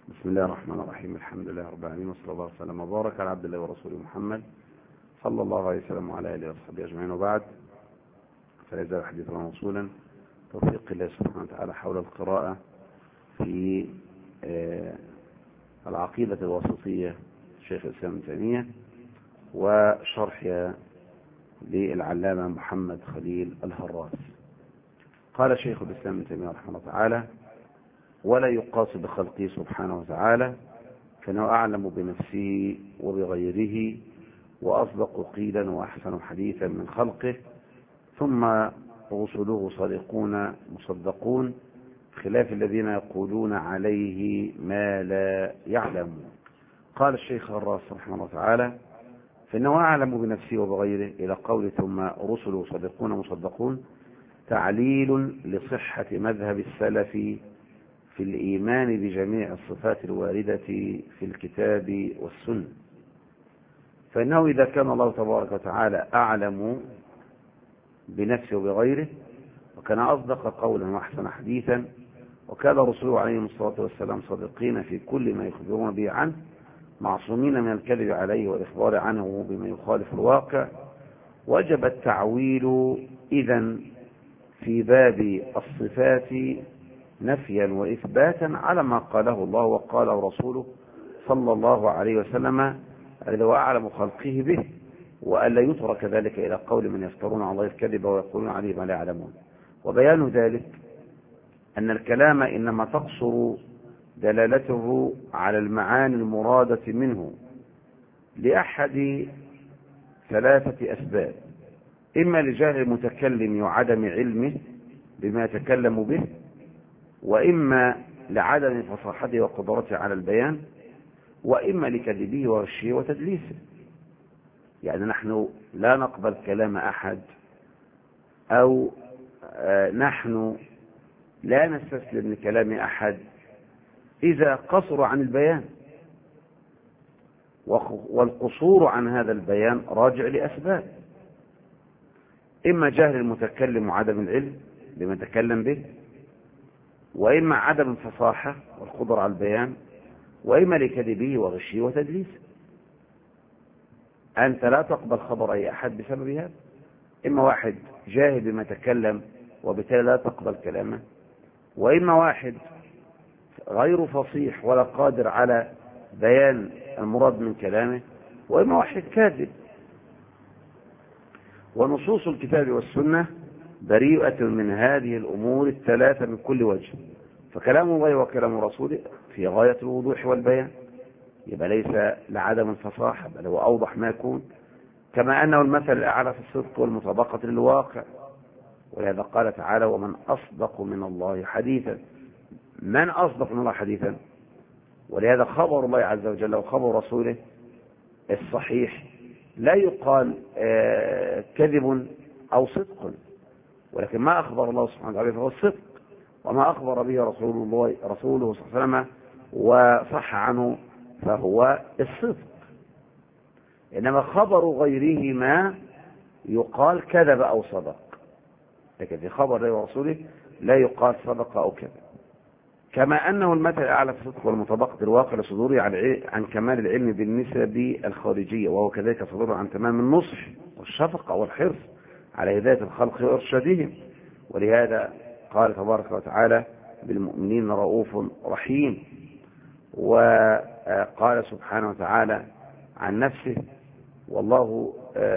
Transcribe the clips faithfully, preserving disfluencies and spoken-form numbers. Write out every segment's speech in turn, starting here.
بسم الله الرحمن الرحيم. الحمد لله رب العالمين، وصلى الله وسلم وبارك على عبد الله ورسوله محمد صلى الله عليه وسلم وعلى اله وصحبه اجمعين، وبعد. فلا يزال حديثنا موصولا توفيق الله سبحانه وتعالى حول القراءة في العقيدة الوسطية شيخ الإسلام ابن تيمية وشرحها للعلامة محمد خليل الهراس. قال شيخ الإسلام ابن تيمية رحمه الله تعالى: ولا يقاس بخلقه سبحانه وتعالى، فإنه أعلم بنفسه وبغيره وأصدق قيلا وأحسن حديثا من خلقه، ثم رسله صادقون مصدقون، خلاف الذين يقولون عليه ما لا يعلمون. قال الشيخ الراس رحمه الله تعالى: فإنه أعلم بنفسه وبغيره إلى قول ثم رسله صادقون مصدقون، تعليل لصحة مذهب السلف في الإيمان بجميع الصفات الواردة في الكتاب والسنة. فإنه إذا كان الله تبارك وتعالى أعلم بنفسه وبغيره، وكان أصدق قولا وأحسن حديثا، وكان رسوله عليه الصلاة والسلام صادقين في كل ما يخبرون به عنه، معصومين من الكذب عليه والإخبار عنه بما يخالف الواقع، وجب التعويل إذن في باب الصفات نفيا وإثباتا على ما قاله الله وقاله رسوله صلى الله عليه وسلم الذي هو أعلم خلقه به، وألا يترك ذلك إلى قول من يفترون على الله الكذب ويقولون عليه ما لا يعلمون. وبيان ذلك أن الكلام إنما تقصر دلالته على المعاني المرادة منه لأحد ثلاثة أسباب: إما لجهل المتكلم وعدم علمه بما يتكلم به، وإما لعدم فصاحته وقدرته على البيان، وإما لكذبه وغشه وتدليسه. يعني نحن لا نقبل كلام أحد، أو نحن لا نستسلم لكلام أحد إذا قصر عن البيان، والقصور عن هذا البيان راجع لأسباب: إما جهل المتكلم وعدم العلم بما يتكلم به، وإما عدم الفصاحة والقدرة على البيان، وإما لكذبه وغشه وتدليسه. أنت لا تقبل خبر أي أحد بسبب هذا، إما واحد جاهل بما يتكلم وبالتالي لا تقبل كلامه، وإما واحد غير فصيح ولا قادر على بيان المراد من كلامه، وإما واحد كاذب. ونصوص الكتاب والسنة بريئة من هذه الأمور الثلاثة من كل وجه، فكلام الله وكلام رسوله في غاية الوضوح والبيان، يبقى ليس لعدم الفصاحة بل هو أوضح ما يكون، كما أنه المثل الأعلى في الصدق والمطابقة للواقع. ولهذا قال تعالى: ومن أصدق من الله حديثا. من أصدق من الله حديثا؟ ولهذا خبر الله عز وجل وخبر رسوله الصحيح لا يقال آه كذب أو صدق، ولكن ما أخبر الله سبحانه وتعالى فهو الصدق، وما أخبر به رسول الله رسوله صلى الله عليه وسلم وصح عنه فهو الصدق. إنما خبر غيره ما يقال كذب أو صدق، لكن في خبر الله ورسوله لا يقال صدق أو كذب. كما أنه المثل الأعلى في الصدق والمطابقة الواقع لصدوره عن كمال العلم بالنسب الخارجية، وهو كذلك صدوره عن تمام النصح والشفقة والحرص على هداية الخلق وإرشادهم. ولهذا قال تبارك وتعالى: بالمؤمنين رؤوف رحيم. وقال سبحانه وتعالى عن نفسه: والله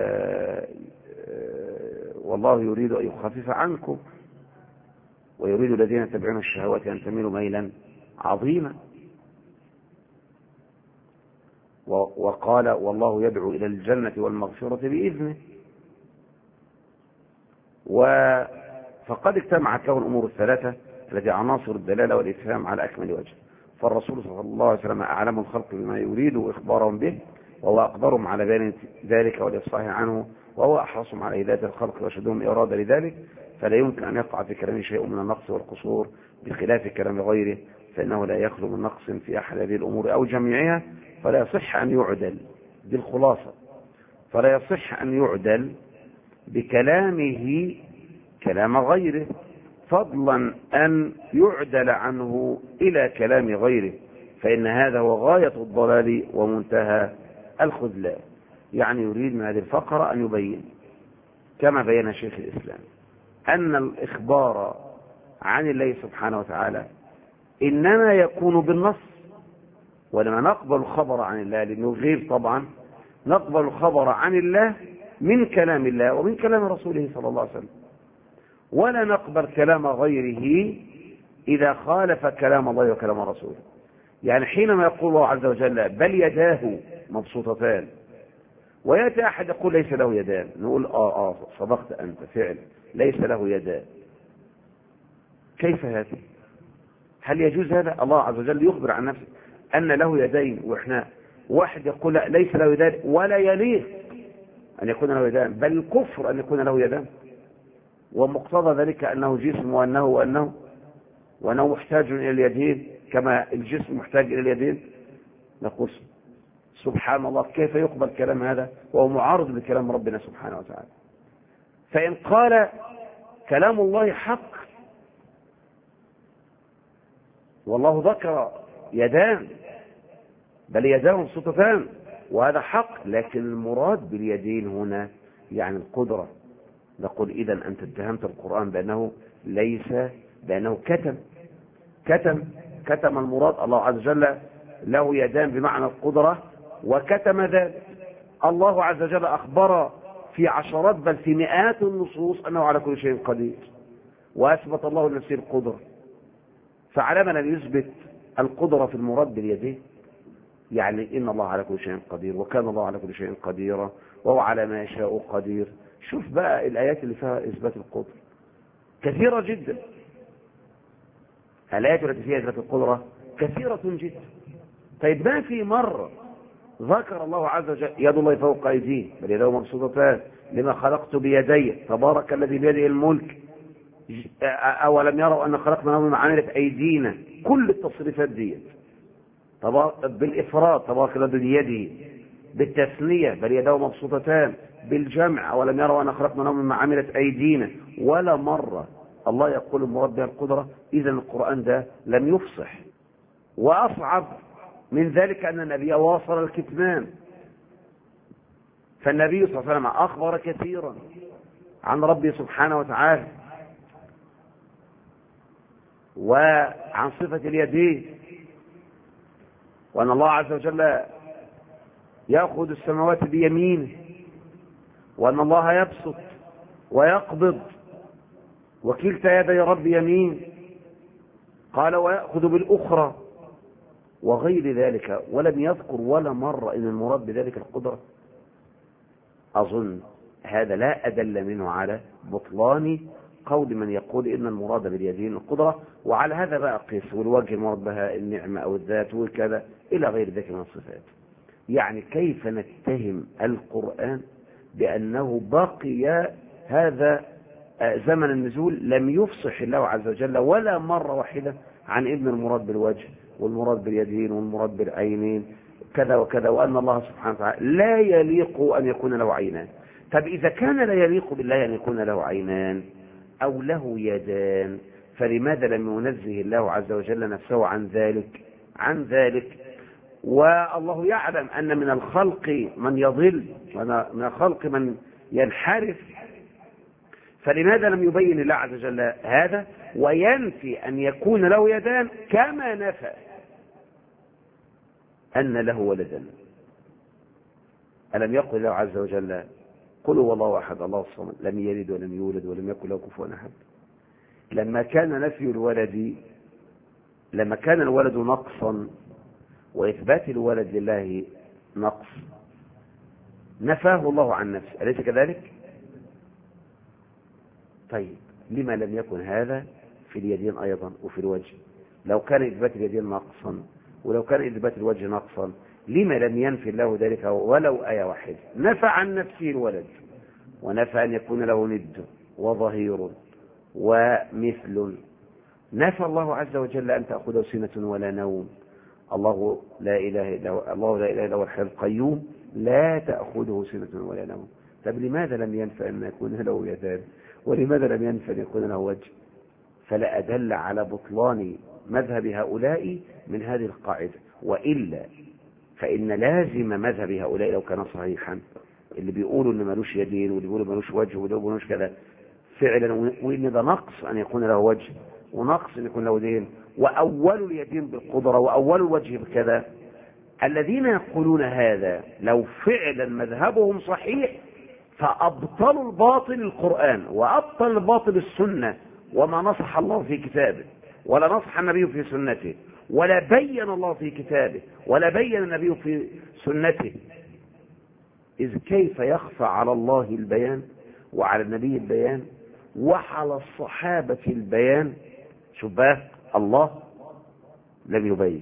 والله يريد أن يخفف عنكم ويريد الذين يتبعون الشهوات أن تميلوا ميلا عظيما. وقال: والله يدعو إلى الجنة والمغفرة بإذنه. فقد اجتمع كون الأمور الثلاثة التي عناصر الدلالة والإفهام على أكمل وجه. فالرسول صلى الله عليه وسلم أعلم الخلق بما يريد إخبارهم به، وهو أقدرهم على بيان ذلك والإفصاح عنه، وهو أحرصهم على هداية الخلق وأشدهم إرادة لذلك، فلا يمكن أن يقع في كلامه شيء من النقص والقصور بخلاف كلام غيره، فإنه لا يخلو من نقص في أحد هذه الأمور أو جميعها، فلا يصح أن يعدل. دي الخلاصة: فلا يصح أن يعدل بكلامه كلام غيره، فضلا أن يعدل عنه إلى كلام غيره، فإن هذا هو غاية الضلال ومنتهى الخذلان. يعني يريد من هذه الفقرة أن يبين كما بين شيخ الإسلام أن الإخبار عن الله سبحانه وتعالى إنما يكون بالنص. ولما نقبل الخبر عن الله لأنه غير طبعا نقبل الخبر عن الله من كلام الله ومن كلام رسوله صلى الله عليه وسلم، ولا نقبل كلام غيره إذا خالف كلام الله وكلام رسوله. يعني حينما يقول الله عز وجل بل يداه مبسوطتان ويأتي أحد يقول ليس له يدان، نقول آه آه صدقت أنت فعلا ليس له يدان. كيف هذا؟ هل يجوز هذا؟ الله عز وجل يخبر عن نفسه أن له يدين، وإحنا واحد يقول لا ليس له يدان ولا يليق أن يكون له يدان، بل الكفر أن يكون له يدان، ومقتضى ذلك أنه جسم وأنه وأنه وأنه محتاج إلى اليدين كما الجسم محتاج إلى اليدين. نقول سبحان الله كيف يقبل كلام هذا وهو معارض لكلام ربنا سبحانه وتعالى. فإن قال كلام الله حق والله ذكر يدان بل يداه مبسوطتان وهذا حق، لكن المراد باليدين هنا يعني القدرة. نقول إذن أنت اتهمت القرآن بأنه ليس بأنه كتم كتم كتم المراد الله عز وجل له يدان بمعنى القدرة وكتم ذلك. الله عز وجل أخبر في عشرات بل في مئات النصوص أنه على كل شيء قدير، وأثبت الله لنفسه القدرة، فعلى من أن يثبت القدرة في المراد باليدين. يعني إن الله على كل شيء قدير وكان الله على كل شيء قديرا وهو على ما يشاء قدير. شوف بقى الآيات اللي فيها إثبات القدرة كثيرة جدا، الآيات التي فيها إثبات القدرة كثيرة جدا. طيب ما في مرة ذكر الله عز وجل يد الله فوق أيديه بل يداه مبسوطتان لما خلقت بيدي تبارك الذي بيده الملك أولم يروا أن خلقنا مما عملت أيدينا؟ كل التصريفات دي بالإفراد تبارك الذي بيده، بالتثنية بل يداه مبسوطتان، بالجمع أولم يروا أن خلقنا مما عملت أيدينا. ولا مرة الله يقول المراد بها القدرة. إذن القرآن ده لم يفصح. وأصعب من ذلك أن النبي واصل الكتمان، فالنبي صلى الله عليه وسلم أخبر كثيرا عن ربه سبحانه وتعالى وعن صفة اليدين، وأن الله عز وجل يأخذ السماوات بيمينه، وأن الله يبسط ويقبض وكلتا يدي رب يمين، قال ويأخذ بالأخرى وغير ذلك، ولم يذكر ولا مرة إن المراد بذلك القدرة. أظن هذا لا أدل منه على بطلان قول من يقول إن المراد باليدين القدرة، وعلى هذا بقى قيس والوجه المراد بها النعمة أو الذات وكذا إلى غير ذلك من الصفات. يعني كيف نتهم القرآن بأنه بقي هذا زمن النزول لم يفصح الله عز وجل ولا مرة واحدة عن ابن المراد بالوجه والمراد باليدين والمراد بالعينين كذا وكذا، وأن الله سبحانه وتعالى لا يليق أن يكون له عينان. طب إذا كان لا يليق بالله أن يكون له عينان أو له يدان فلماذا لم ينزه الله عز وجل نفسه عن ذلك عن ذلك والله يعلم أن من الخلق من يضل ومن الخلق من ينحرف، فلماذا لم يبين الله عز وجل هذا وينفي أن يكون له يدان كما نفى أن له ولدا؟ ألم يقل الله عز وجل قل هو الله أحد الله الصمد لم يلد ولم يولد ولم يكن له كفوا أحد؟ لما كان نفي الولد لما كان الولد نقصا وإثبات الولد لله نقص نفاه الله عن نفسه، أليس كذلك؟ طيب لما لم يكن هذا في اليدين أيضا وفي الوجه؟ لو كان إثبات اليدين نقصا ولو كان إثبات الوجه نقصا لما لم ينفي الله ذلك ولو آية واحدة؟ نفى عن نفسه الولد ونفى أن يكون له ند وظهير ومثل. نفى الله عز وجل أن تأخذه سنة ولا نوم. الله لا إله إلا هو الله لا إله إلا هو الحي القيوم لا تأخذه سنة ولا نوم. طب لماذا لم ينفى أن يكون له يدان ولماذا لم ينفى أن يكون له وجه؟ فلا أدل على بطلان مذهب هؤلاء من هذه القاعدة. وإلا فإن لازم مذهب هؤلاء لو كان صحيحا، اللي بيقولوا إن ملوش يدين واللي بيقولوا ملوش وجه واللي بيقولوا ملوش كذا فعلا، وإن ده نقص أن يكون له وجه ونقص أن يكون له دين، وأول اليدين بالقدرة وأول الوجه بكذا. الذين يقولون هذا لو فعلا مذهبهم صحيح فأبطلوا الباطل القرآن وأبطل الباطل السنة، وما نصح الله في كتابه ولا نصح النبي في سنته ولا بين الله في كتابه ولا بين النبي في سنته. إذ كيف يخفى على الله البيان وعلى النبي البيان وعلى الصحابة البيان؟ شوف بقى، الله لم يبين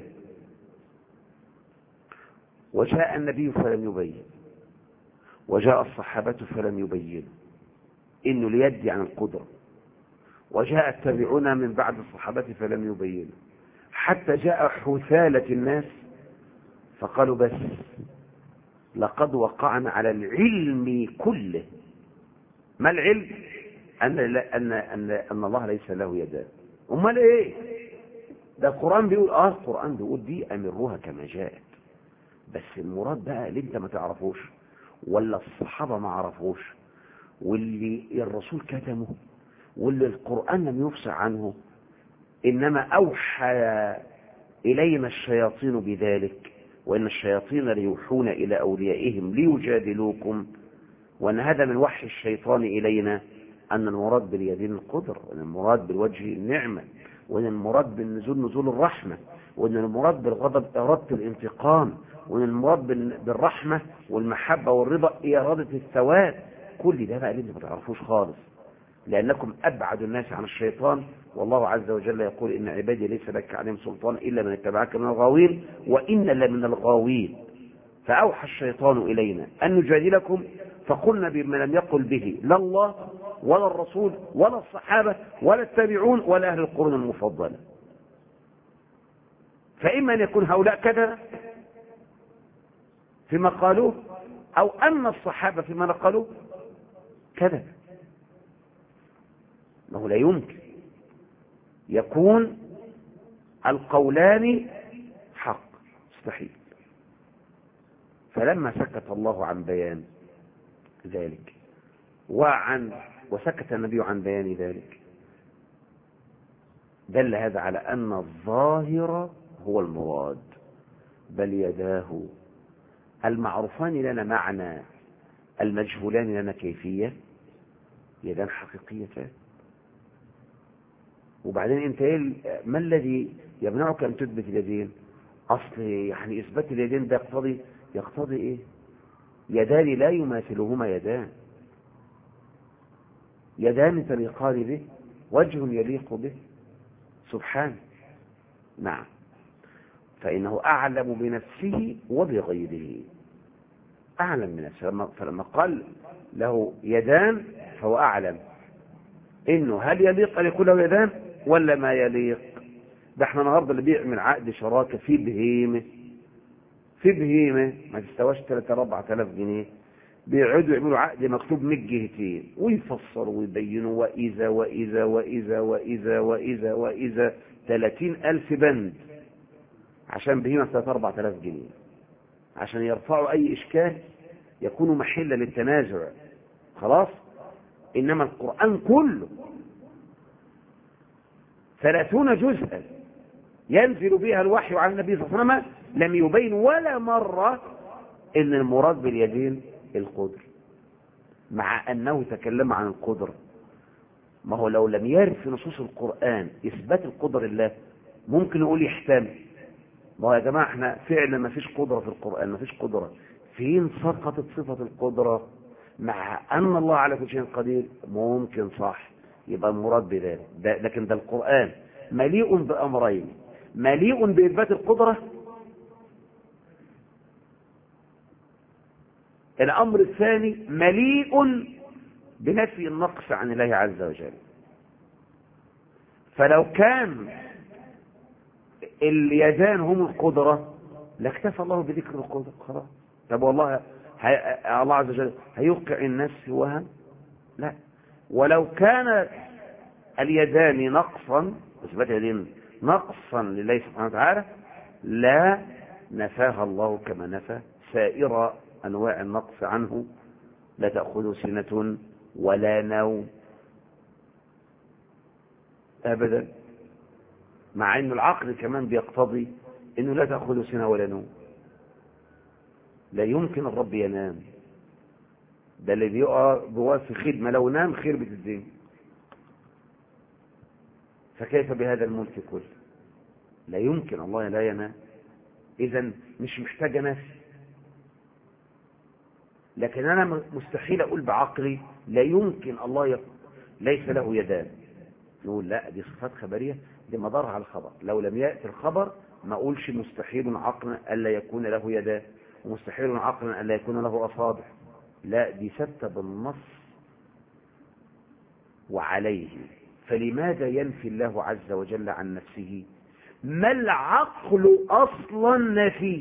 وجاء النبي فلم يبين وجاء الصحابة فلم يبينوا إنه ليدي عن القدرة، وجاء التابعون من بعد الصحابة فلم يبينوا، حتى جاء حثالة الناس فقالوا بس لقد وقعنا على العلم كله. ما العلم؟ أن, أن, أن, أن الله ليس له يدان. أمال إيه؟ ده القرآن بيقول آه القرآن بيقول دي أمروها كما جاءت، بس المراد بقى اللي انت ما تعرفوش ولا الصحابة ما عرفوش واللي الرسول كتمه واللي القرآن لم يفصح عنه، إنما أوحى إلينا الشياطين بذلك، وإن الشياطين ليوحون إلى أوليائهم ليجادلوكم، وأن هذا من وحي الشيطان إلينا أن المراد باليدين القدر، وأن المراد بالوجه النعمة، وأن المراد بالنزول نزول الرحمة، وأن المراد بالغضب إرادة الانتقام، وأن المراد بالرحمة والمحبة والرضا إرادة الثواب. كل ده بقى اللي ما تعرفوش خالص، لأنكم أبعد الناس عن الشيطان، والله عز وجل يقول إن عبادي ليس لك عليهم سلطان إلا من اتبعك من الغاوين وإن لمن الغاوين. فأوحى الشيطان إلينا أن نجادلكم فقلنا بما لم يقل به لا الله ولا الرسول ولا الصحابة ولا التابعون ولا أهل القرون المفضلة. فإما أن يكون هؤلاء كذا فيما قالوه، أو أن الصحابة فيما نقلوه كذا. أنه لا يمكن يكون القولان حق، مستحيل. فلما سكت الله عن بيان ذلك وعن وسكت النبي عن بيان ذلك دل هذا على أن الظاهر هو المراد، بل يداه المعروفان لنا معنى المجهولان لنا كيفية، يدان حقيقيتان. وبعدين انت ايه ما الذي يمنعك ان تثبت اليدين؟ اصل يعني اثبات اليدين ده يقتضي يقتضي ايه؟ يدان لا يماثلهما يدان، يدان تليقان به، وجه يليق به سبحانه. نعم، فإنه أعلم بنفسه وبغيره، أعلم بنفسه. فلما قال له يدان فهو أعلم إنه هل يليق أن يكون له يدان ولا ما يليق. ده احنا النهارده اللي بيعمل عقد شراكة في بهيمة في بهيمة ما تستواش ثلاثة أربعة آلاف جنيه، بيقعدوا يعملوا عقد مكتوب من جهتين ويفسروا ويبينوا وإذا وإذا وإذا وإذا وإذا وإذا ثلاثين ألف بند عشان بهيمة ثلاثة أربعة آلاف جنيه، عشان يرفعوا أي إشكال يكونوا محلا للتنازع. خلاص. إنما القرآن كله ثلاثون جزءا ينزل بها الوحي على النبي صلى الله عليه وسلم لم يبين ولا مرة إن المراد باليدين القدر، مع أنه تكلم عن القدر. ما هو لو لم يرد في نصوص القرآن إثبات القدر لله ممكن نقول يحتمل. ما هو يا جماعة احنا فعلا ما فيش قدرة في القرآن، ما فيش قدرة. فين سقطت صفة القدرة؟ مع أن الله على كل شيء قدير ممكن صح، يبقى المراد بذلك ده. لكن ده القرآن مليء بأمرين، مليء بإثبات القدرة. الأمر الثاني مليء بنفي النقص عن الله عز وجل. فلو كان اليدان هم القدرة لاكتفى الله بذكر القدرة خلاص. طب والله هي... الله عز وجل هيوقع الناس في وهم؟ لا. ولو كانت اليدان نقصا، اثبات اليدين نقصا لله سبحانه وتعالى، لا نفاها الله كما نفى سائر أنواع النقص عنه، لا تأخذ سنة ولا نوم أبدا، مع أن العقل كمان بيقتضي أنه لا تأخذ سنة ولا نوم. لا يمكن الرب ينام، ده اللي بيقع في خدمة، لو نام خير بالدين، فكيف بهذا الملك كله؟ لا يمكن، الله لا ينام، إذن مش محتاجة نفس. لكن أنا مستحيل أقول بعقلي لا يمكن الله يقول ليس له يدان، نقول لا، دي صفات خبرية، دي مدارها على الخبر. لو لم يأتي الخبر ما أقولش مستحيل عقلا ألا يكون له يدان، ومستحيل عقلا ألا يكون له أصابع. لا، دي ثابتة بالنص وعليه. فلماذا ينفي الله عز وجل عن نفسه ما العقل أصلا نفيه؟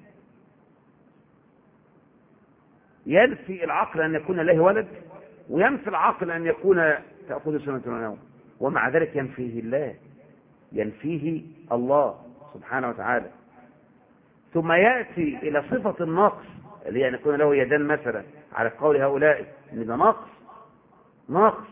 ينفي العقل أن يكون له ولد، وينفي العقل أن يكون تأخذ سنة ونوم، ومع ذلك ينفيه الله، ينفيه الله سبحانه وتعالى. ثم يأتي إلى صفة النقص اللي هي أن يكون له يدان مثلا، على قول هؤلاء إن ده نقص نقص،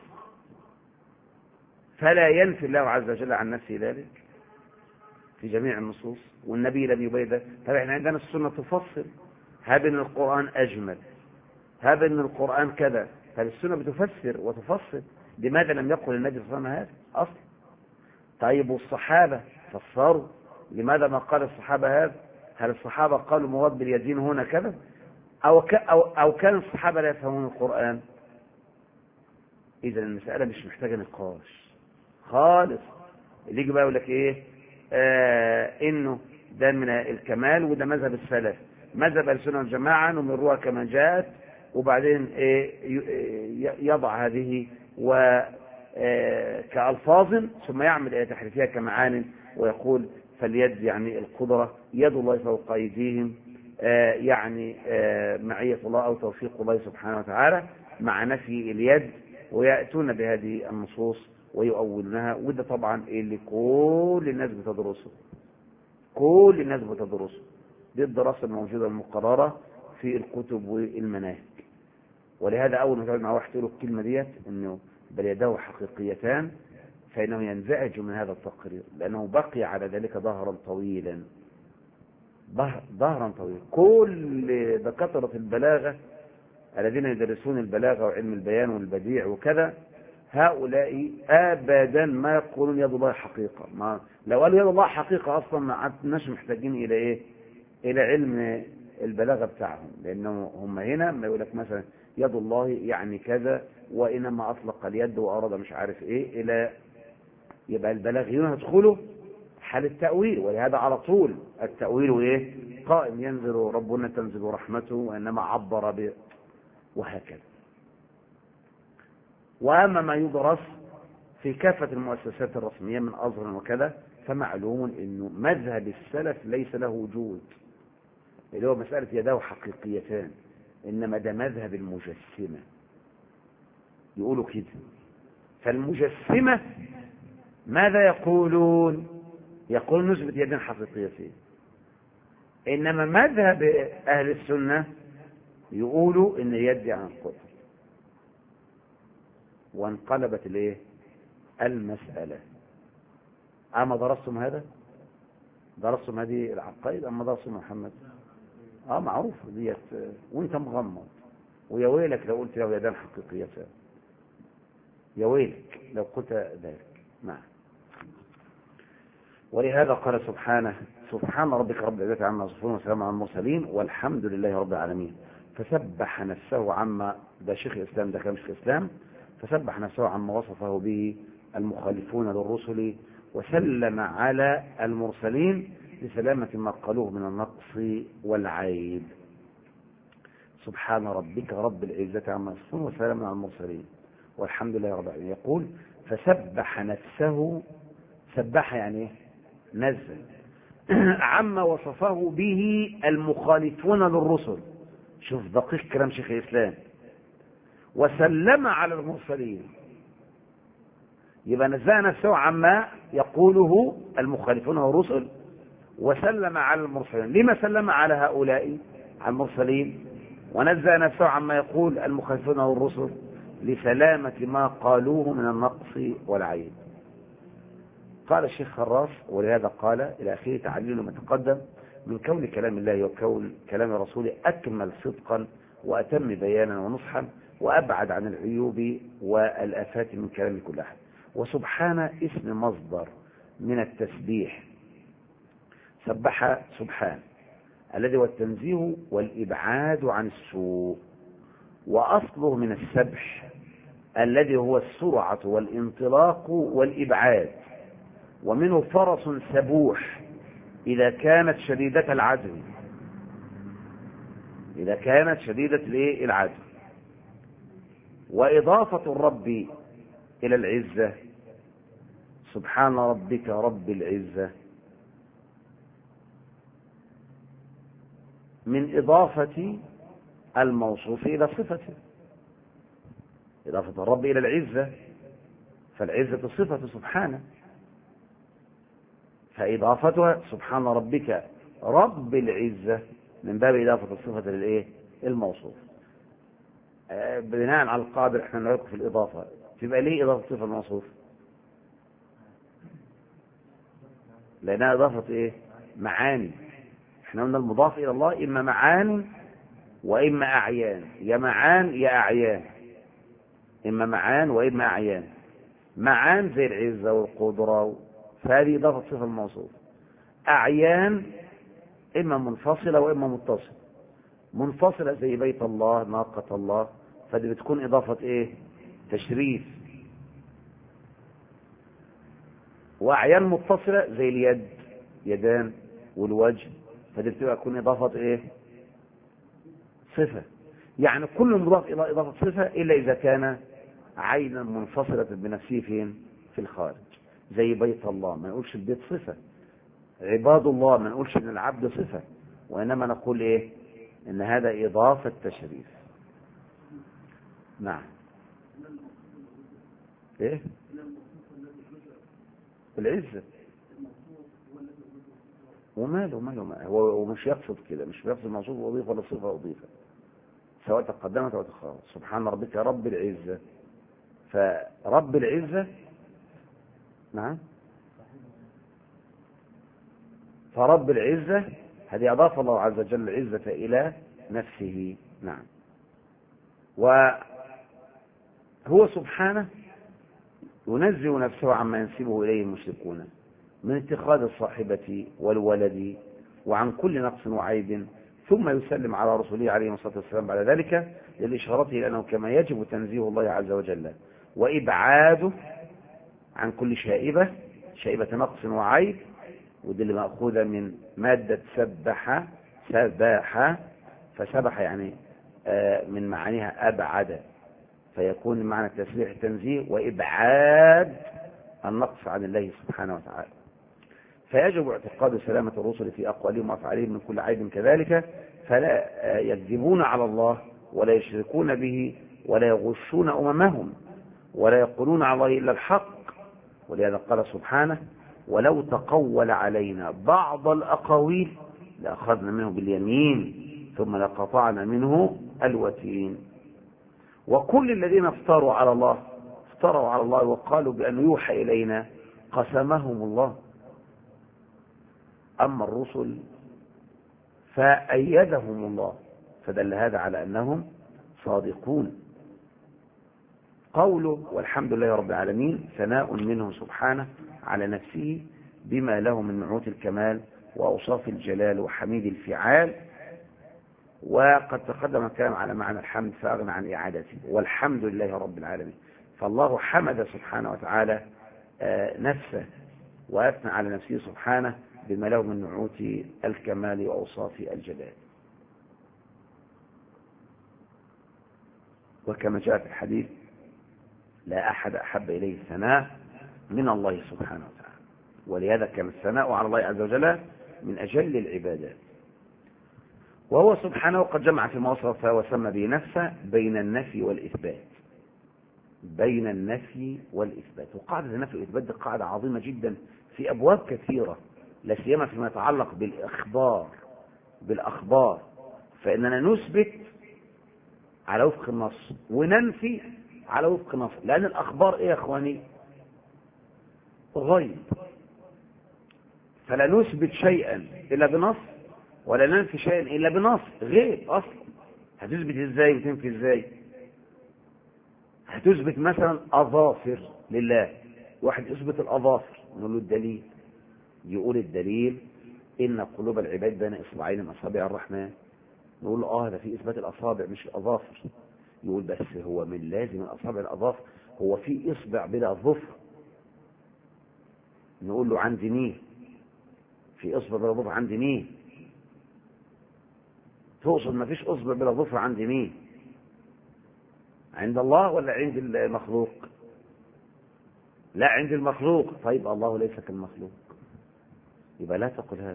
فلا ينفي الله عز وجل عن نفسه ذلك في جميع النصوص، والنبي لم يبين ذلك. طيب احنا عندنا السنة تفصل، هذا ان القرآن أجمل، هذا ان القرآن كذا، فالسنة بتفسر وتفصل. لماذا لم يقل النبي صلى الله عليه وسلم هذا أصلا؟ طيب والصحابة فسروا، لماذا ما قال الصحابة هذا؟ هل الصحابة قالوا مراد باليدين هنا كذا، أو, ك أو, أو كان الصحابة لا يفهمون القرآن؟ إذا المسألة مش محتاجة نقاش خالص. اللي يجي بقى يقول لك إيه، آه إنه ده من الكمال وده مذهب السلف، مذهب السنة والجماعة نمروها كما جاءت، وبعدين إيه يضع هذه و كألفاظ ثم يعمل إلى تحريفها كمعان، ويقول فاليد يعني القدرة، يد الله فوق أيديهم، آه يعني آه معية الله أو توفيق الله سبحانه وتعالى مع نفي اليد، ويأتون بهذه النصوص ويؤولونها. وده طبعا اللي كل الناس بتدرسه، كل الناس بتدرسه، دي الدراسة الموجودة المقررة في الكتب والمناهج. ولهذا أول ما تقعد مع واحد تقول الكلمة ديت إنه بل يداه حقيقيتان، فإنه ينزعج من هذا التقرير، لأنه بقي على ذلك ظهرا طويلا، ظهرا طويلا. كل دكاترة البلاغة الذين يدرسون البلاغة وعلم البيان والبديع وكذا، هؤلاء أبدا ما يقولون يد الله حقيقة. ما لو قالوا يد الله حقيقة أصلا ما عدناش محتاجين إلى إيه؟ إلى علم البلاغة بتاعهم، لأنه هم هنا ما يقول لك مثلا يد الله يعني كذا، وإنما أطلق اليد وأراد مش عارف إيه، إلى يبقى البلاغيون يدخلوا حال التأويل. ولهذا على طول التأويل إيه؟ قائم، ينزل ربنا تنزل رحمته، وإنما عبر ب وهكذا. وأما ما يدرس في كافة المؤسسات الرسمية من أزهر وكذا، فمعلوم إنه مذهب السلف ليس له وجود، اللي هو مسألة يداه حقيقيتان، إنما ده مذهب المجسمة يقولوا كده. فالمجسمة ماذا يقولون؟ يقولون نثبت يدين حقيقيتين، إنما مذهب أهل السنة يقولوا إن يد عن القدر. وانقلبت الايه المسألة. أما درستم هذا؟ درستم هذه العقائد أما درستم محمد؟ اه معروف ديت، وانت مغمض. ويا ويلك لو قلت له يدان حقيقيتان، يا ويلك لو قلت ذلك. نعم. ولهذا قال سبحانه سبحان ربك رب العزة عما يصفون وسلام على المرسلين والحمد لله رب العالمين. فسبح نفسه عما، ده شيخ الإسلام، ده كلام شيخ الإسلام، فسبح نفسه عما وصفه به المخالفون للرسل، وسلم على المرسلين لسلامة ما قالوه من النقص والعيب. سبحان ربك رب العزة عما يصفون وسلام على المرسلين والحمد لله رب العالمين. يقول فسبح نفسه، سبح يعني نزل عما وصفه به المخالفون للرسل. شوف دقيق كلام شيخ الإسلام. وسلم على المرسلين، يبقى نزه نفسه عما يقوله المخالفون للرسل، وسلم على المرسلين. لما سلم على هؤلاء على المرسلين ونزه نفسه عما يقول المخالفون والرسل؟ لسلامة ما قالوه من النقص والعيب. قال الشيخ خراس ولهذا قال إلى آخره تعليل ما تقدم من كون كلام الله وكون كلام رسوله أكمل صدقا وأتم بيانا ونصحا وأبعد عن العيوب والآفات من كلام كل أحد. وسبحانه اسم مصدر من التسبيح، سبح سبحان الذي هو التنزيه والإبعاد عن السوء، وأصله من السبح الذي هو السرعة والانطلاق والإبعاد، ومنه فرس سبوح إذا كانت شديدة العدو، إذا كانت شديدة العدو. وإضافة الرب إلى العزة، سبحان ربك رب العزة، من إضافة الموصوف إلى صفته. إضافة الرب إلى العزة، فالعزة صفة سبحانه، فإضافتها سبحان ربك رب العزة من باب إضافة الصفة للإيه؟ الموصوف. بناء على القاعدة احنا نعرف في الإضافة، تبقى ليه إضافة صفة الموصوف؟ لأنها إضافة إيه؟ معاني. احنا قلنا المضاف إلى الله إما معاني وإما أعيان، يا معان يا أعيان، إما معان وإما أعيان. معان زي العزة والقدرة، فهذه إضافة صفة الموصوف. أعيان إما منفصلة وإما متصلة. منفصلة زي بيت الله، ناقة الله، فدي بتكون إضافة إيه؟ تشريف. وأعيان متصلة زي اليد، يدان، والوجه، فدي بتبقى تكون إضافة إيه؟ صفة. يعني كل مضاف إلى إضافة صفة إلا إذا كان عينا منفصلة بنفسه فين؟ في الخارج. زي بيت الله ما نقولش البيت صفة، عباد الله ما نقولش إن العبد صفة، وإنما نقول إيه؟ إن هذا إضافة تشريف. نعم. إيه؟ العزة. وماله وماله هو مش يقصد كده، مش يقصد موصوف وأضيف ولا صفة أضيفة، سواء تقدمت أو تأخرت. سبحان ربك رب العزة، فرب العزة نعم، فرب العزة هذه أضاف الله عز وجل العزة إلى نفسه. نعم. وهو سبحانه ينزه نفسه عما ينسبه إليه المشركون من اتخاذ الصاحبة والولد وعن كل نقص وعيب، ثم يسلم على رسوله عليه الصلاة والسلام بعد ذلك للإشارة إلى أنه كما يجب تنزيه الله عز وجل وإبعاده عن كل شائبة، شائبة نقص وعيب، ودي اللي مأخوذة من مادة سبح، سبح، فسبح يعني من معانيها أبعد، فيكون معنى التسبيح التنزيه وإبعاد النقص عن الله سبحانه وتعالى. فيجب اعتقاد سلامة الرسل في أقوالهم وأفعالهم من كل عيب كذلك، فلا يكذبون على الله ولا يشركون به ولا يغشون أممهم ولا يقولون على الله إلا الحق. ولهذا قال سبحانه ولو تقول علينا بعض الأقاويل لأخذنا منه باليمين ثم لقطعنا منه الوتين. وكل الذين افتروا على الله افتروا على الله وقالوا بأنه يوحى إلينا قسمهم الله. أما الرسل فأيدهم الله، فدل هذا على أنهم صادقون. قوله والحمد لله رب العالمين ثناء منه سبحانه على نفسه بما له من نعوت الكمال وأوصاف الجلال وحميد الفعال. وقد تقدم الكلام على معنى الحمد فأغنى عن إعادته، والحمد لله رب العالمين. فالله حمد سبحانه وتعالى نفسه وأثنى على نفسه سبحانه بما له من نعوت الكمال وأوصاف الجلال. وكما جاء في الحديث لا أحد أحب إليه الثناء من الله سبحانه وتعالى، ولهذا كان الثناء على الله عز وجل من أجل العبادات. وهو سبحانه قد جمع فيما وصف وسمى به نفسه بين النفي والإثبات، بين النفي والإثبات. وقاعدة النفي والإثبات دي قاعدة عظيمة جدا في أبواب كثيرة لا سيما فيما يتعلق بالإخبار بالأخبار، فإننا نثبت على وفق النص وننفي على وفق النص، لأن الأخبار إيه يا إخواني؟ غيب، فلا نثبت شيئا إلا بنص ولا ننفي شيئا إلا بنص. غيب أصلا، هتثبت إزاي وتنفي إزاي؟ هتثبت مثلا أظافر لله، واحد يثبت الأظافر، نقول له الدليل، يقول الدليل إن قلوب العباد بين إصبعين من أصابع الرحمن، نقول له آه ده في إثبات الأصابع مش الأظافر. يقول بس هو من لازم الأصابع الأظافر، هو في إصبع بلا ظفر؟ نقول له عندي مين؟ في إصبع بلا ظفر عندي مين؟ تقصد ما فيش إصبع بلا ظفر عندي مين؟ عند الله ولا عند المخلوق؟ لا عند المخلوق. طيب الله ليس كالمخلوق، يبقى لا تقل هذا.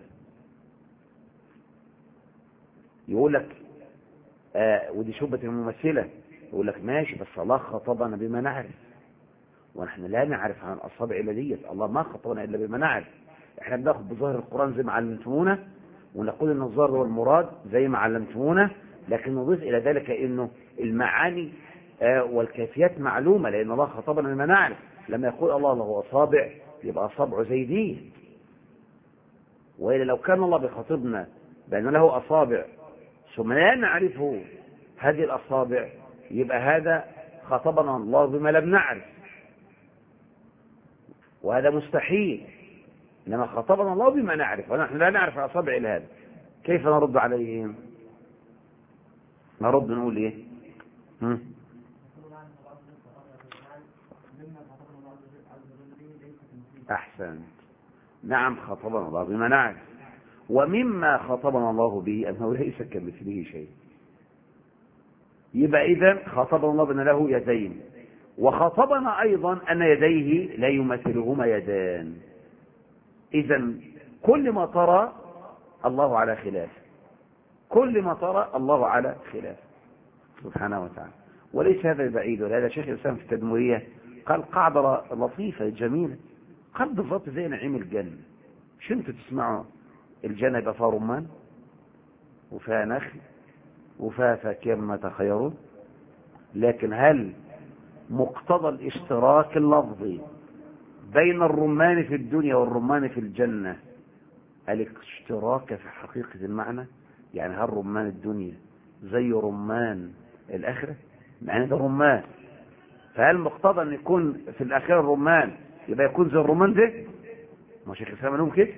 يقول لك آه ودي شبهة الممثلة، يقول لك ماشي بس الله خطبنا بما نعرف، ونحن لا نعرف عن الأصابع إلا ديت، الله ما خطبنا إلا بما نعرف. احنا بناخد بظاهر القرآن زي ما علمتمونا، ونقول ان الظاهر هو المراد زي ما علمتمونا، لكن نضيف إلى ذلك إنه المعاني آه والكيفيات معلومة، لأن الله خطبنا بما نعرف. لما يقول الله له أصابع يبقى أصابعه زي دي، وإلا لو كان الله بخاطبنا بأن له أصابع ثم لا نعرفه هذه الأصابع، يبقى هذا خطبنا الله بما لم نعرف، وهذا مستحيل. إنما خطبنا الله بما نعرف ونحن لا نعرف الأصابع إلا هذا. كيف نرد عليهم؟ نرد نقول إيه؟ هم؟ أحسن، نعم خطبنا الله بما نعرف، ومما خطبنا الله به أنه ليس كمثله شيء. يبقى إذن خطبنا الله بأن له يدين، وخطبنا أيضا أن يديه لا يمثلهما يدان. إذن كل ما ترى الله على خلاف، كل ما ترى الله على خلاف سبحانه وتعالى. وليس هذا بعيد، ولهذا شيخ الإسلام في التدمرية قال قاعدة لطيفة جميلة، قال بالضبط زي نعيم الجنة. مش انتوا تسمعوا الجنة يبقى فيها رمان وفيها نخل وفيها فاكهة مما تخيرون، لكن هل مقتضى الاشتراك اللفظي بين الرمان في الدنيا والرمان في الجنة الاشتراك في حقيقة المعنى؟ يعني هل رمان الدنيا زي رمان الآخرة؟ يعني ده رمان، فهل مقتضى أن يكون في الآخرة الرمان يبقى يكون زي الرمان ده؟ ما شيخ الإسلام لهم كده؟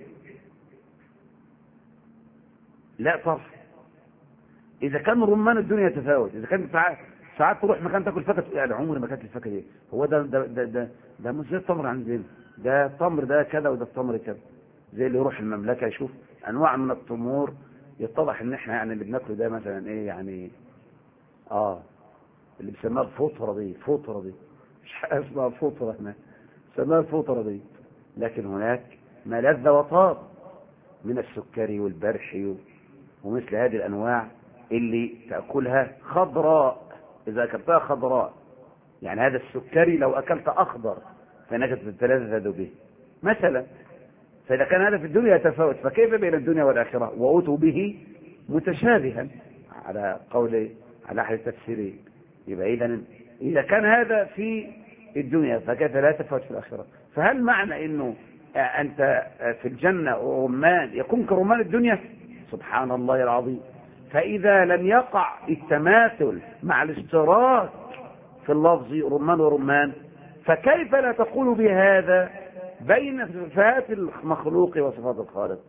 لا طبعا. إذا كان رمان الدنيا تفاوت، إذا كان ساعات ساعات تروح مكان تاكل فاكهة يعني عمري ما كانت الفاكهة دي، هو ده ده ده ده, ده مش زي التمر عندنا، ده التمر ده كذا وده التمر كذا. زي اللي يروح المملكة يشوف أنواع من التمور يتضح إن إحنا يعني اللي بناكله ده مثلا إيه يعني آه اللي بيسموها الفطرة دي، الفطرة دي مش اسمها فطرة هنا، بيسموها الفطرة دي. لكن هناك ما لذ وطاب من السكري والبرحي ومثل هذه الأنواع اللي تأكلها خضراء، إذا أكلتها خضراء يعني هذا السكري لو أكلت أخضر فإنك تتلذذ به مثلا. فإذا كان هذا في الدنيا يتفاوت، فكيف بين الدنيا والآخرة؟ وأوتوا به متشابها على قول على أحد التفسيرين. يبقى إذا إذا كان هذا في الدنيا فكيف لا يتفاوت في الآخرة؟ فهل معنى إنه أنت في الجنة رمان يكون كرمان الدنيا؟ سبحان الله العظيم. فإذا لم يقع التماثل مع الاشتراك في اللفظ رمان ورمان، فكيف لا تقول بهذا بين صفات المخلوق وصفات الخالق؟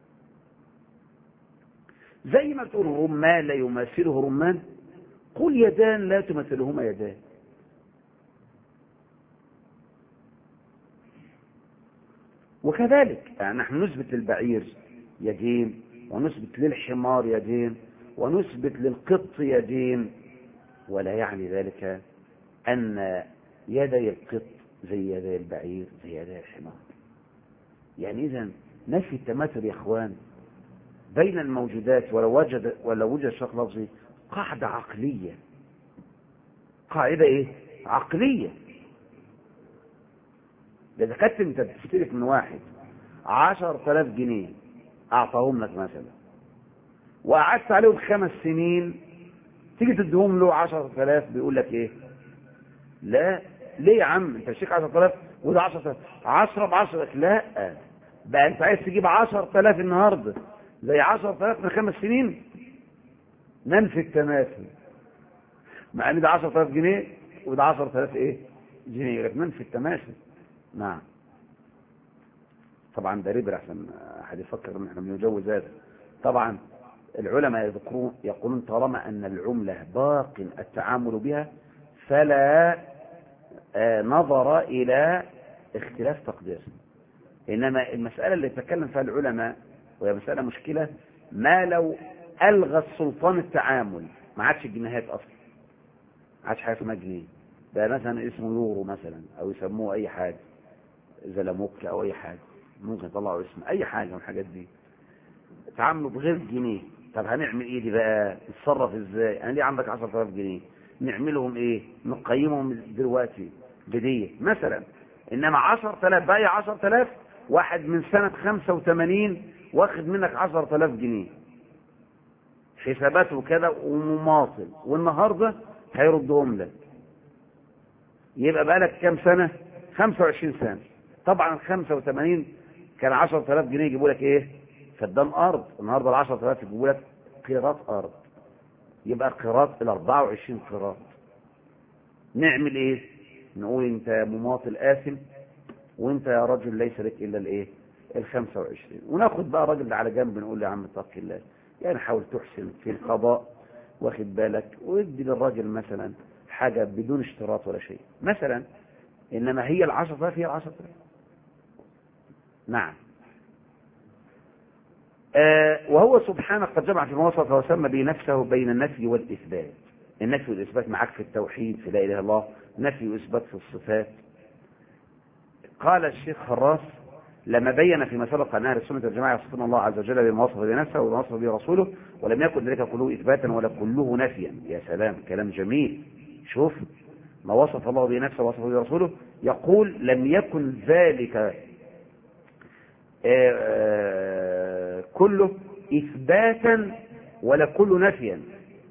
زي ما تقول رمان لا يماثله رمان، قل يدان لا تماثلهما يدان. وكذلك يعني نحن نثبت للبعير يدين، ونثبت للحمار يدين، ونثبت للقط يدين، ولا يعني ذلك أن يدي القط زي يدي البعير زي يدي الحمار. يعني إذن نفي التماثل يا إخوان بين الموجودات ولو وجد ولو وجد شق لفظي قاعدة عقلية، قاعدة إيه؟ عقلية. إذا كنت أنت بتستلف من واحد عشر تلاف جنيه أعطاهم لك مثلا، وقعدت عليهم خمس سنين، تيجي تديهم له عشر تلاف، بيقول لك إيه؟ لا، ليه يا عم؟ أنت تشتري عشر تلاف وده عشر تلاف، عشرة بعشرة. لا، بقى أنت عايز تجيب عشر تلاف النهاردة زي عشر تلاف من خمس سنين؟ ننفي التماثل، مع ان ده عشر تلاف جنيه وده عشر تلاف ايه جنيه، لكن ننفي التماثل. نعم طبعا ده ربا، عشان حد يفكر ان احنا بنجوز هذا. طبعا العلماء يذكرون يقولون طالما ان العمله باق التعامل بها فلا نظر الى اختلاف تقدير، انما المساله اللي يتكلم فيها العلماء وهي مساله مشكله، ما لو الغى السلطان التعامل، ما عادش الجنيهات اصلا، ما عادش حاجه اسمها جنيه، ده مثلا اسمه يورو مثلا، او يسموه اي حاجه زلموك او اي حاجه، ممكن يطلعوا اسم اي حاجه من الحاجات دي، تعاملوا بغير الجنيه. طب هنعمل ايه دي بقى؟ نتصرف ازاي؟ انا ليه عندك عشرة آلاف جنيه؟ نعملهم ايه؟ نقيمهم دلوقتي بديه مثلا، انما عشرة آلاف بقى عشرة آلاف، واحد من سنه خمسة وثمانين واخد منك عشرة آلاف جنيه حساباته كده ومماطل، والنهارده هيردهم لك، يبقى بقى لك كام سنه؟ خمسة وعشرين سنه. طبعا خمسة وثمانين كان عشرة آلاف جنيه يجيبوا لك ايه؟ فدان ارض، النهارده ال عشرة آلاف يجيبوا لك قيراط ارض، يبقى قيراط ال أربعة وعشرين قيراط. نعمل ايه؟ نقول انت مماطل آثم، وانت يا رجل ليس لك الا الايه؟ ال خمسة وعشرين، وناخد بقى الراجل ده على جنب نقول له يا عم اتق الله، يعني حاول تحسن في القضاء، واخد بالك، وادي للراجل مثلا حاجه بدون اشتراط ولا شيء مثلا، انما هي ال عشرة آلاف هي ال عشرة آلاف. نعم. آه وهو سبحانه قد جمع في وصفه وسمى به نفسه بين النفي والاثبات. النفي والاثبات معك في التوحيد في لا اله الا الله، نفي واثبات في الصفات. قال الشيخ خراس لما بين فيما سبق ان اهل السنه والجماعه يصفون الله عز وجل بما وصف بنفسه وما وصف به رسوله، ولم يكن ذلك كله اثباتا ولا كله نفيا. يا سلام، كلام جميل. شوف، ما وصف الله به نفسه ووصف به رسوله، يقول لم يكن ذلك كله اثباتا ولا كله نفيا.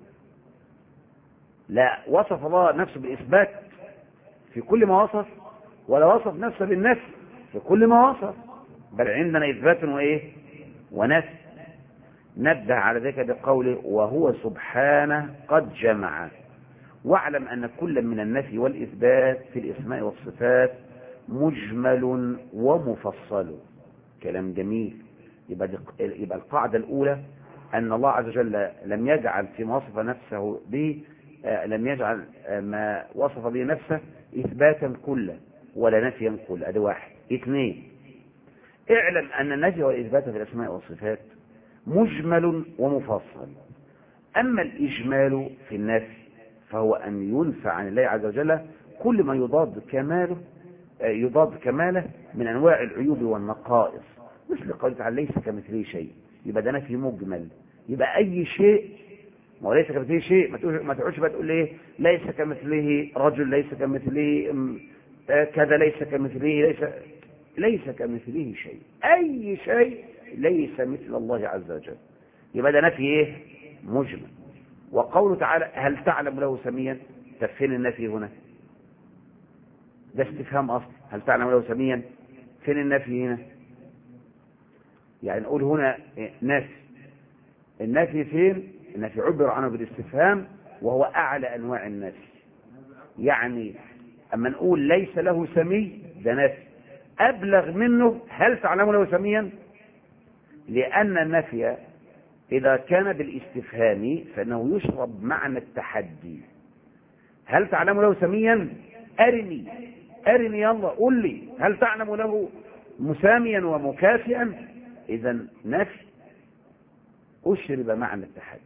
لا، وصف الله نفسه باثبات في كل ما وصف، ولا وصف نفسه بالنفي في كل ما وصف، بل عندنا إثبات وإيه؟ ونفي. نبه على ذلك بقوله وهو سبحانه قد جمع. واعلم أن كل من النفي والإثبات في الأسماء والصفات مجمل ومفصل. كلام جميل. يبقى, يبقى القاعدة الأولى أن الله عز وجل لم يجعل فيما وصف نفسه به، لم يجعل ما وصف به نفسه إثباتا كله ولا نفيا كله. هذا واحد. اثنين، اعلم أن النفي والإثبات في الأسماء والصفات مجمل ومفصل. أما الإجمال في النفي فهو أن ينفع عن الله عز وجل كل ما يضاد كماله يضاد كماله من أنواع العيوب والنقائص، مثل قوله تعالى ليس كمثله شيء، يبقى ده نفي مجمل. يبقى أي شيء، ما هو ليس كمثله شيء، ما تقولش بقى تقول ايه ليس كمثله رجل، ليس كمثله كذا، ليس كمثله ليس ليس كمثله شيء. أي شيء ليس مثل الله عز وجل، يبقى ده نفي ايه؟ مجمل. وقوله تعالى هل تعلم له سميا، فين النفي هنا؟ ده استفهام أصلا. هل تعلم له سميا، فين النفي هنا؟ يعني نقول هنا نفي، النفي فين؟ النفي عبر عنه بالاستفهام وهو أعلى أنواع النفي. يعني أما نقول ليس له سمي ده نفي، أبلغ منه هل تعلم له سميا، لأن النفي إذا كان بالاستفهام فإنه يشرب معنى التحدي. هل تعلم له سميا؟ أرني أرني يلا قل لي هل تعلم له مساميا ومكافئا. إذا نفي أشرب معنى التحدي.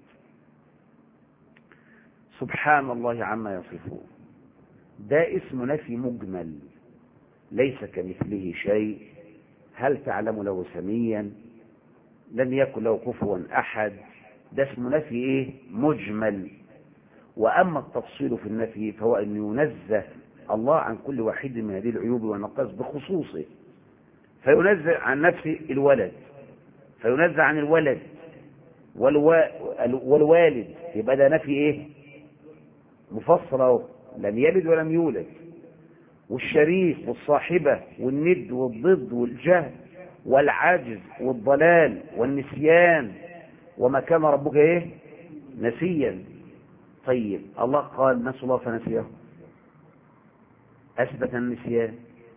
سبحان الله عما يصفون، ده اسم نفي مجمل. ليس كمثله شيء، هل تعلم له سميا، لم يكن له كفوا أحد، ده اسم نفي إيه؟ مجمل. وأما التفصيل في النفي فهو أن ينزه الله عن كل واحد من هذه العيوب والنقائص بخصوصه، فينزع عن نفسه الولد، فينزع عن الولد والو... والوالد، يبقى ده نفي ايه؟ مفصل اهو، لم يلد ولم يولد. والشريك والصاحبة والند والضد والجهل والعجز والضلال والنسيان، وما كان ربك ايه؟ نسيا. طيب الله قال نسوا الله فنسيهم، أثبت النسيان،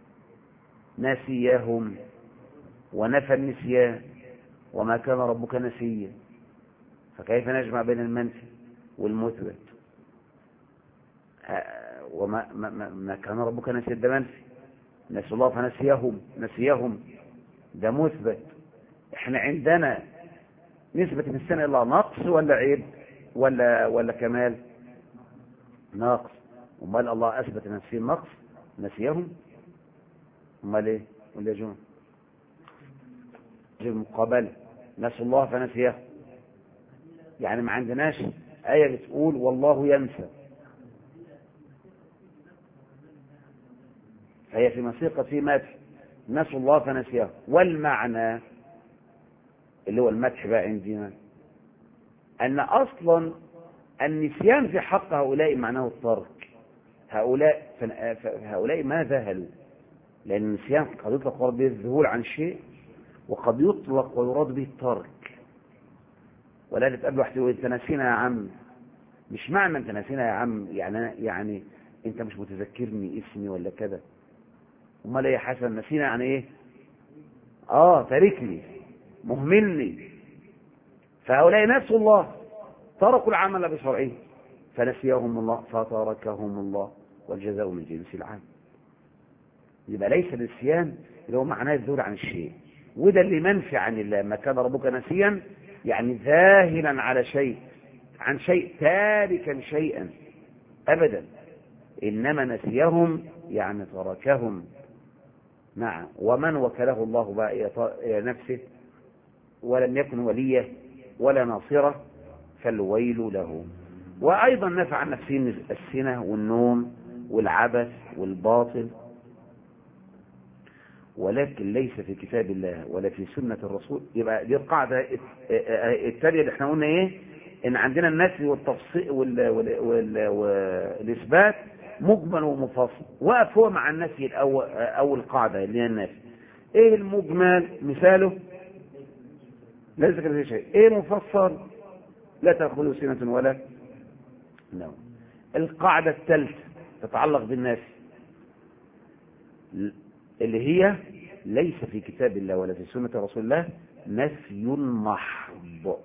نسيهم ونفى النسيان، وما كان ربك نسيا. فكيف نجمع بين المنفي والمثبت؟ وما ما, ما, ما كان ربك نسيا ده منفي، نسوا الله فنسيهم، نسيهم ده مثبت. احنا عندنا نسبة النسيان إلا نقص ولا عيب ولا ولا كمال؟ ناقص. امال الله اثبت نفسه النقص نسيهم؟ امال ايه؟ ولا جون المقابله نسوا الله فنسيه، يعني ما عندناش آية بتقول والله ينسى، فهي في مسيقة في مدح نسوا الله فنسيه. والمعنى اللي هو المدح بقى عندنا أن أصلا النسيان في حق هؤلاء معناه الترك. هؤلاء هؤلاء ما ذهلوا، لأن النسيان قد يطلق به الذهول عن شيء، وقد يطلق ويراد به الترك. ولا تتقابل واحد يقول انت نسينا يا عم، مش معنى انت نسينا يا عم يعني يعني انت مش متذكرني اسمي ولا كذا. امال ايه يا حسن؟ نسينا يعني ايه؟ اه تاركني، مهملني. فهؤلاء نسوا الله، تركوا العمل بشرعه فنسيهم الله فتركهم الله، والجزاء من جنس العمل. يبقى ليس النسيان اللي هو معناه الذهول عن الشيء، وده اللي منفي عن الله. ما كان ربك نسيا يعني ذاهلا على شيء، عن شيء، تاركا شيئا ابدا. انما نسيهم يعني تركهم. نعم. ومن وكله الله بقى الى نفسه ولم يكن وليه ولا ناصره فالويل له. وايضا نفع عن نفسه السنه والنوم والعبث والباطل، ولكن ليس في كتاب الله ولا في سنة الرسول. يبقى دي القاعدة التالية اللي احنا قلنا ايه؟ ان عندنا النفي والتفصيل والإثبات مجمل ومفصل. وقف هو مع النفي الأول، أول قاعدة اللي هي النفي. ايه المجمل؟ مثاله لا ذكر فيه شيء. ايه المفصل؟ لا تأخذه سنة ولا نوم. القاعدة الثالثة تتعلق بالنفي اللي هي ليس في كتاب الله ولا في سنة رسول الله، نفي محض.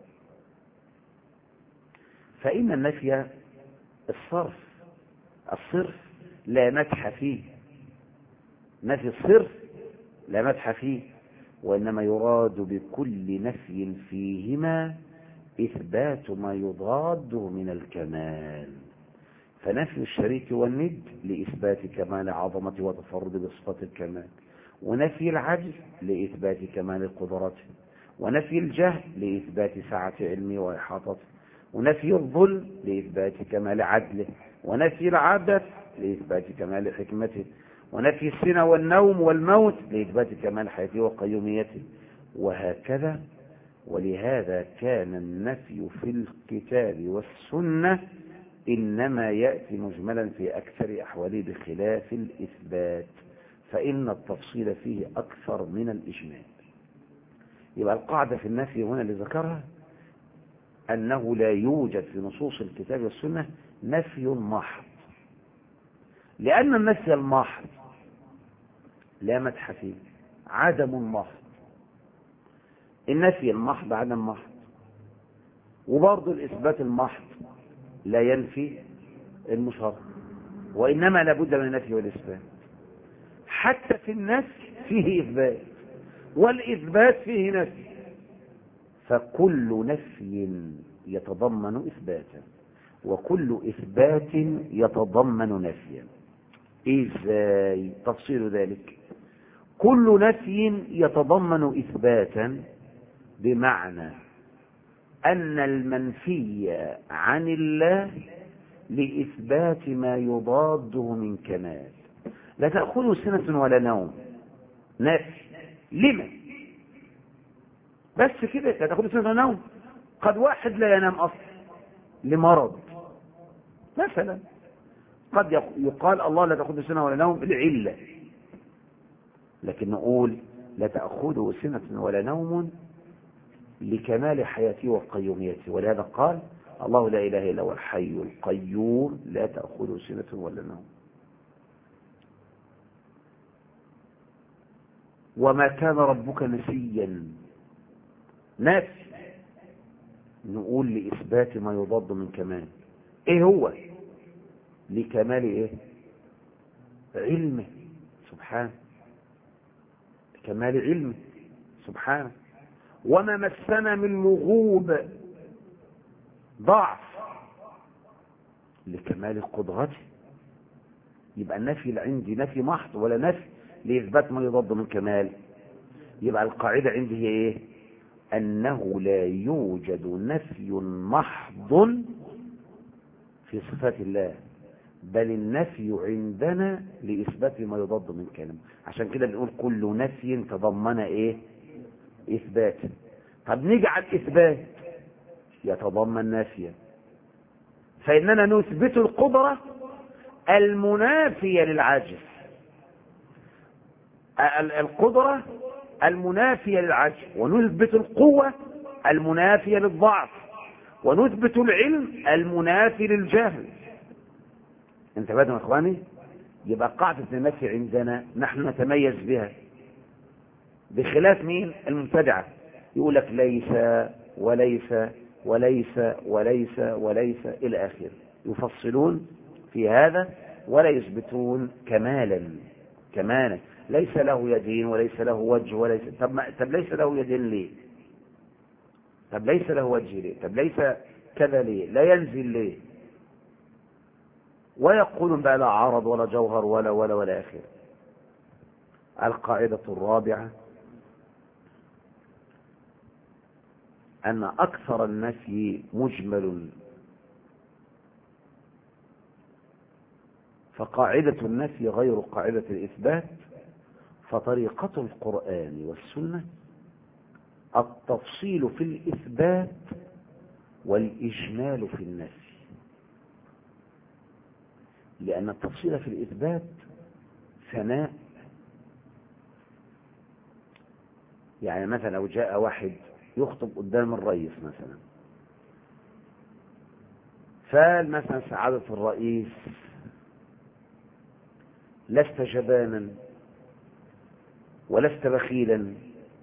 فإن النفي الصرف، الصرف لا مدح فيه، نفي الصرف لا مدح فيه، وإنما يراد بكل نفي فيهما إثبات ما يضاده من الكمال. فنفي الشريك والند لإثبات كمال عظمته وتفرد بصفات الكمال، ونفي العجز لإثبات كمال قدرته، ونفي الجهل لإثبات سعة علمه وإحاطته، ونفي الظلم لإثبات كمال عدله، ونفي العبث لإثبات كمال حكمته، ونفي السنة والنوم والموت لإثبات كمال حياته وقيوميته، وهكذا. ولهذا كان النفي في الكتاب والسنة إنما يأتي مجملا في أكثر أحواله بخلاف الإثبات، فإن التفصيل فيه أكثر من الإجمال. يبقى القاعدة في النفي هنا اللي ذكرها أنه لا يوجد في نصوص الكتاب والسنة نفي محض، لأن النفي المحض لا مدح فيه، عدم محض. النفي المحض عدم محض، وبرضه الإثبات المحض لا ينفي المشرع، وإنما لابد من النفي والإثبات. حتى في النفي فيه إثبات، والإثبات فيه نفي، فكل نفي يتضمن إثباتا، وكل إثبات يتضمن نفيا. إزاي تفصيل ذلك؟ كل نفي يتضمن إثباتا بمعنى أن المنفي عن الله لإثبات ما يضاده من كمال. لا تأخذه سنة ولا نوم، نفي لما؟ بس كده لا تأخذ سنة ولا نوم. قد واحد لا ينام أصلا لمرض مثلا، قد يقال الله لا تأخذ سنة ولا نوم لعلة، لكن نقول لا تأخذه سنة ولا نوم لكمال حياته وقيوميته. ولهذا قال الله لا إله إلا هو الحي القيوم لا تأخذه سنة ولا نوم. وما كان ربك نسيا، نفي، نقول لإثبات ما يضاد من كمال. إيه هو؟ لكمال إيه؟ علمه سبحانه، لكمال علمه سبحانه. وما مسنا من لغوب، ضعف، لكمال قدرته. يبقى النفي عندي نفي محض ولا نفي لإثبات ما يضاد من كمال. يبقى القاعدة عندي هي إيه؟ أنه لا يوجد نفي محض في صفات الله، بل النفي عندنا لإثبات ما يضاد من كلام. عشان كده بنقول كل نفي تضمن إيه؟ إثبات. طب نجعل إثبات يتضمن نفيا، فإننا نثبت القدرة المنافية للعجز، القدرة المنافية للعجز، ونثبت القوة المنافية للضعف، ونثبت العلم المنافي للجهل. انتبهتم يا اخواني؟ يبقى قاعدة النفي عندنا نحن نتميز بها، بخلاف مين؟ المبتدعة. يقول لك ليس وليس وليس وليس وليس إلى آخره، يفصلون في هذا ولا يثبتون كمالا كمالا. ليس له يدين وليس له وجه وليس. طب, ما... طب ليس له يدين ليه؟ طب ليس له وجه ليه؟ طب ليس كذا ليه؟ لا ينزل ليه؟ ويقولون بقى لا عرض ولا جوهر ولا ولا ولا آخره. القاعدة الرابعة أن أكثر النفي مجمل، فقاعدة النفي غير قاعدة الإثبات. فطريقة القرآن والسنة التفصيل في الإثبات والإجمال في النفي، لأن التفصيل في الإثبات ثناء. يعني مثلا لو جاء واحد يخطب قدام الرئيس مثلا، فقال مثلا سعادة الرئيس لست جبانا ولست بخيلا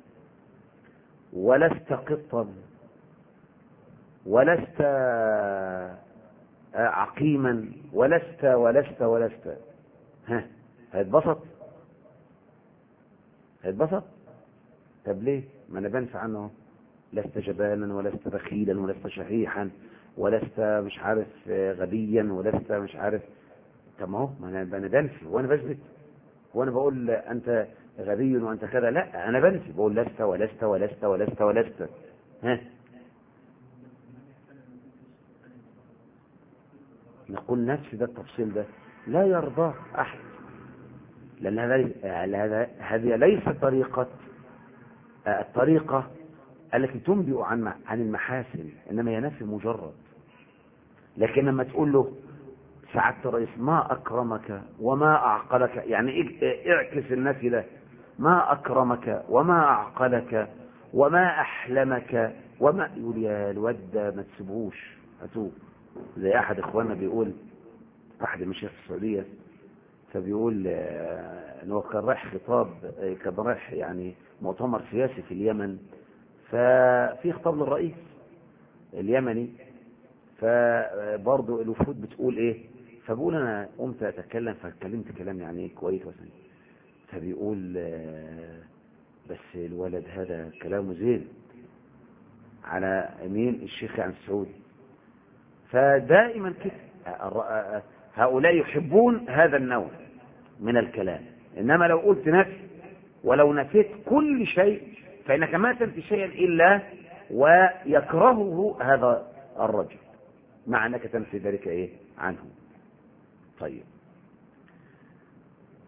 ولست قطا ولست عقيما ولست ولست ولست ها، هيتبسط؟ هيتبسط؟ طب ليه؟ ما انا بنفع عنه، لست جبانا ولست بخيلا ولست شحيحا ولست مش عارف غبيا ولست مش عارف. طب ما هو ما انا بنفي وانا بثبت، وانا بقول انت غبي وانت كذا، لا انا بنفي بقول لست ولست ولست ولست ولست. ها، نقول نفس ده التفصيل ده لا يرضاه احد، لان هذا هذه ليست طريقه الطريقه التي تنبئ عن عن المحاسن، انما هي نفي مجرد. لكن لما تقول له سعادة الرئيس ما اكرمك وما اعقلك، يعني اعكس النفي ده، ما اكرمك وما اعقلك وما احلمك وما، يقول يا الواد ده ما تسيبوش هاتوه. زي احد اخواننا بيقول، احد المشايخ السعوديه، فبيقول ان هو كان رايح خطاب، كان رايح يعني مؤتمر سياسي في اليمن، ففي خطاب للرئيس اليمني، فبرضه الوفود بتقول ايه، فبقول انا قمت اتكلم فاتكلمت كلام يعني كويس وسنين، فبيقول بس الولد هذا كلامه زين على مين؟ الشيخ عن السعودي. فدائما كده هؤلاء يحبون هذا النوع من الكلام. انما لو قلت نفي ولو نفيت كل شيء فانك ما تنفي شيئا الا ويكرهه هذا الرجل، مع انك تنفي ذلك ايه عنه. طيب،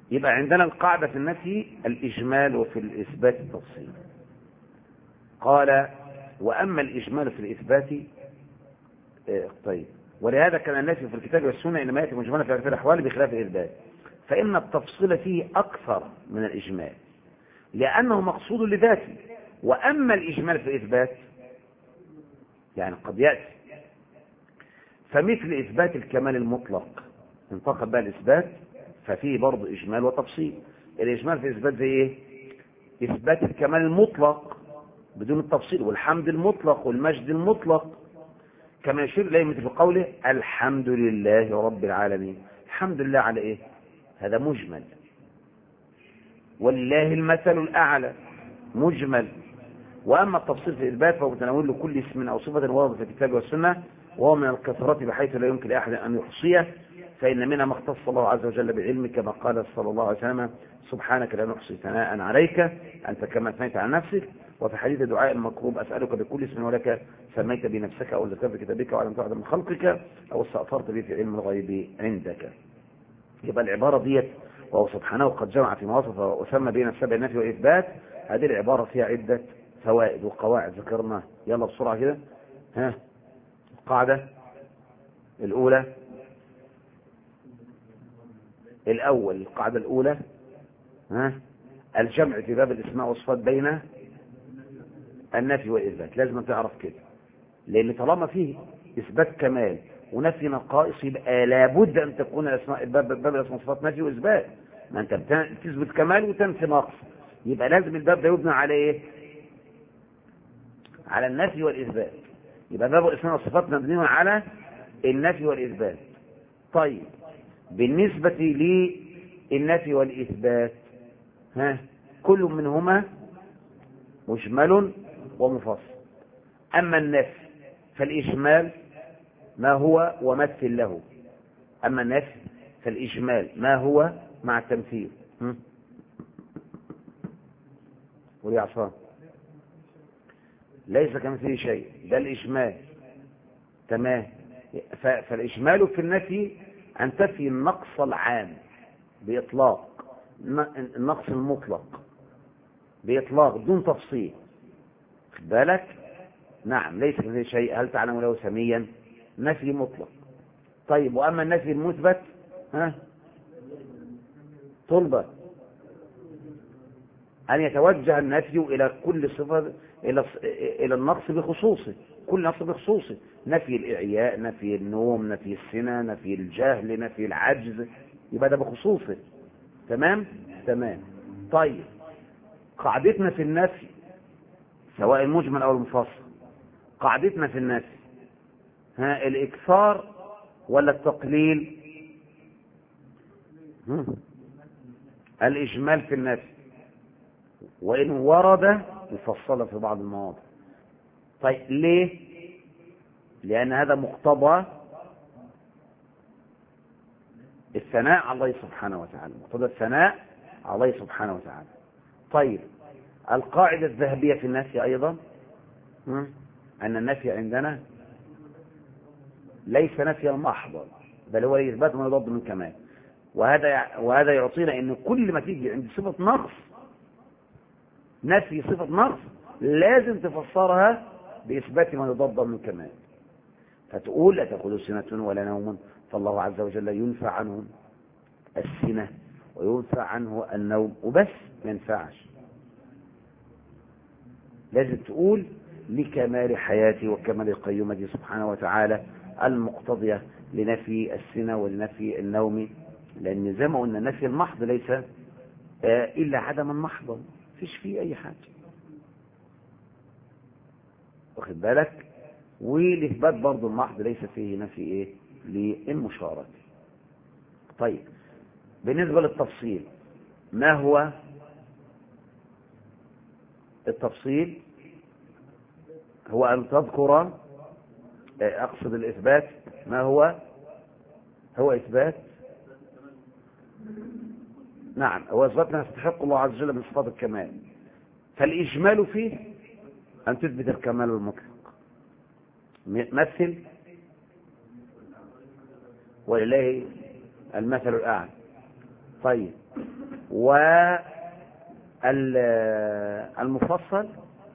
يبقى عندنا القاعدة في النفي الإجمال وفي الإثبات التفصيل. قال وأما الإجمال في الإثبات اه طيب ولهذا كان النفي في الكتاب والسنة إنما يأتي مجملا في أكثر الأحوال بخلاف الإثبات، فإن التفصيل فيه أكثر من الإجمال لأنه مقصود لذاته. وأما الإجمال في الإثبات يعني قد يأتي فمثل إثبات الكمال المطلق انتقد بقى الإثبات ففيه برضه إجمال وتفصيل. الإجمال في الإثبات زي إيه؟ إثبات الكمال المطلق بدون التفصيل، والحمد المطلق والمجد المطلق، كما يشير إليه مثل قوله الحمد لله رب العالمين. الحمد لله على إيه؟ هذا مجمل. ولله المثل الأعلى مجمل. وأما التفصيل في الإثبات فهو متناول لكل اسم أو صفة ورد في الكتاب والسنة، وهو من الكثرة بحيث لا يمكن لأحد أن يحصيه، فإن منها ما اختص الله عز وجل بعلمه كما قال صلى الله عليه وسلم سبحانك لا نحصي ثناء عليك أنت كما أثنيت عن نفسك. وفي حديث دعاء المكروب أسألك بكل اسم ولك سميت بنفسك أو ذكرت في كتابك أو علمت أحد من خلقك أو استأثرت به في علم الغيب عندك. يبقى العبارة ديت وهو سبحانه قد جمع في مواصف وسمى بين السبع النفي والإثبات، هذه العبارة فيها عدة فوائد وقواعد ذكرنا. يلا بسرعة كده. ها القاعدة الأولى الأول القاعدة الأولى ها الجمع في باب الاسماء والصفات بين النفي والإثبات. لازم تعرف كده، لأن طالما فيه إثبات كمال ونفي نقائص يبقى لابد أن تكون الأسماء باب باب الاسماء والصفات نفي وإثبات. ما أنت بتثبت كمال وتنفي نقص، يبقى لازم الباب ده يبنى على إيه؟ على النفي والإثبات. يبقى باب الاسماء والصفات مبني على النفي والإثبات. طيب بالنسبة للنفي والإثبات ها كل منهما مجمل ومفصل. أما النفي فالإجمال ما هو ومثل له. أما النفي فالإجمال ما هو مع التمثيل. ولي عصام ليس كمثله شيء، ده الإجمال. تمام. فالإجمال في النفي أن تفي النقص العام بإطلاق، النقص المطلق بإطلاق بدون تفصيل. خد بالك؟ نعم ليس كمثله شيء هل تعلم له سميا، نفي مطلق. طيب وأما النفي المثبت ها طلبة أن يتوجه النفي إلى كل صفة إلى إلى النقص بخصوصه، كل نقص بخصوصه، نفي الإعياء، نفي النوم، نفي السنة، نفي الجهل، نفي العجز، يبقى ده بخصوصه. تمام تمام. طيب قاعدتنا في النفي سواء المجمل أو المفصل، قاعدتنا في النفي ها الإكثار ولا التقليل؟ الإجمال في النفي، وإن ورد مفصلة في بعض المواضع. طيب ليه؟ لأن هذا مقتضى الثناء على الله سبحانه وتعالى، مقتضى الثناء على الله سبحانه وتعالى. طيب القاعدة الذهبية في النفي أيضا أن النفي عندنا ليس نفيا محضا، بل هو إثبات ما يضاد من كمال. وهذا وهذا يعطينا أن كل ما تيجي عند صفة نقص، نفي صفة نقص، لازم تفسرها بإثبات ما يضاد من كمال. فتقول لا تأخذ سنة ولا نوم، فالله عز وجل ينفع عنه السنة وينفع عنه النوم وبس، ما ينفعش. لازم تقول لكمال حياتي وكمال قيومتي سبحانه وتعالى المقتضية لنفي السنة ولنفي النوم، لأن زي ما قلنا النفي المحض ليس إلا عدما محضا، فيش فيه أي حاجة. واخد بالك؟ والإثبات برضو المحض ليس فيه نفي إيه للمشاركة. طيب بالنسبة للتفصيل، ما هو التفصيل؟ هو أن تذكر، أقصد الإثبات، ما هو هو إثبات نعم هو إثبات ما يستحق الله عز وجل من صفات الكمال. فالإجمال فيه أن تثبت الكمال المطلق، مثل ولله المثل الأعلى. طيب والمفصل